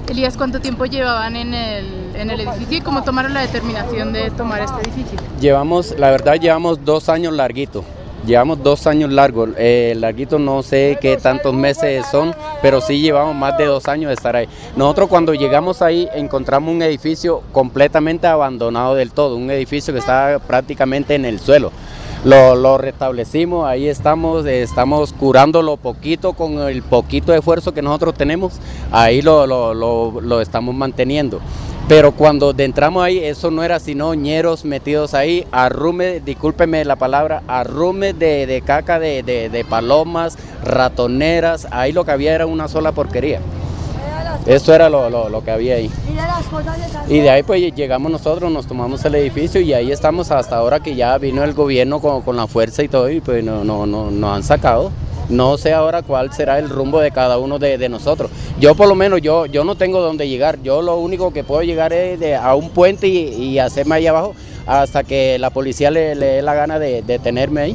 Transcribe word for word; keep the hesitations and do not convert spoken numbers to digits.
Elías, ¿cuánto tiempo llevaban en el, en el edificio y cómo tomaron la determinación de tomar este edificio? Llevamos, la verdad, llevamos dos años larguitos. Llevamos dos años largos, eh, larguitos no sé qué tantos meses son, pero sí llevamos más de dos años de estar ahí. Nosotros cuando llegamos ahí encontramos un edificio completamente abandonado del todo, un edificio que estaba prácticamente en el suelo. Lo, lo restablecimos, ahí estamos, estamos curándolo poquito con el poquito de esfuerzo que nosotros tenemos, ahí lo, lo, lo, lo estamos manteniendo. Pero cuando entramos ahí, eso no era sino ñeros metidos ahí, arrume, discúlpeme la palabra, arrume de, de caca de, de, de palomas, ratoneras, ahí lo que había era una sola porquería. Eso era lo, lo, lo que había ahí. Y de ahí pues llegamos nosotros, nos tomamos el edificio y ahí estamos hasta ahora que ya vino el gobierno con, con la fuerza y todo y pues no, no, no, nos han sacado. No sé ahora cuál será el rumbo de cada uno de, de nosotros. Yo por lo menos, yo, yo no tengo dónde llegar. Yo lo único que puedo llegar es de, a un puente y, y hacerme ahí abajo hasta que la policía le, le dé la gana de, de tenerme ahí.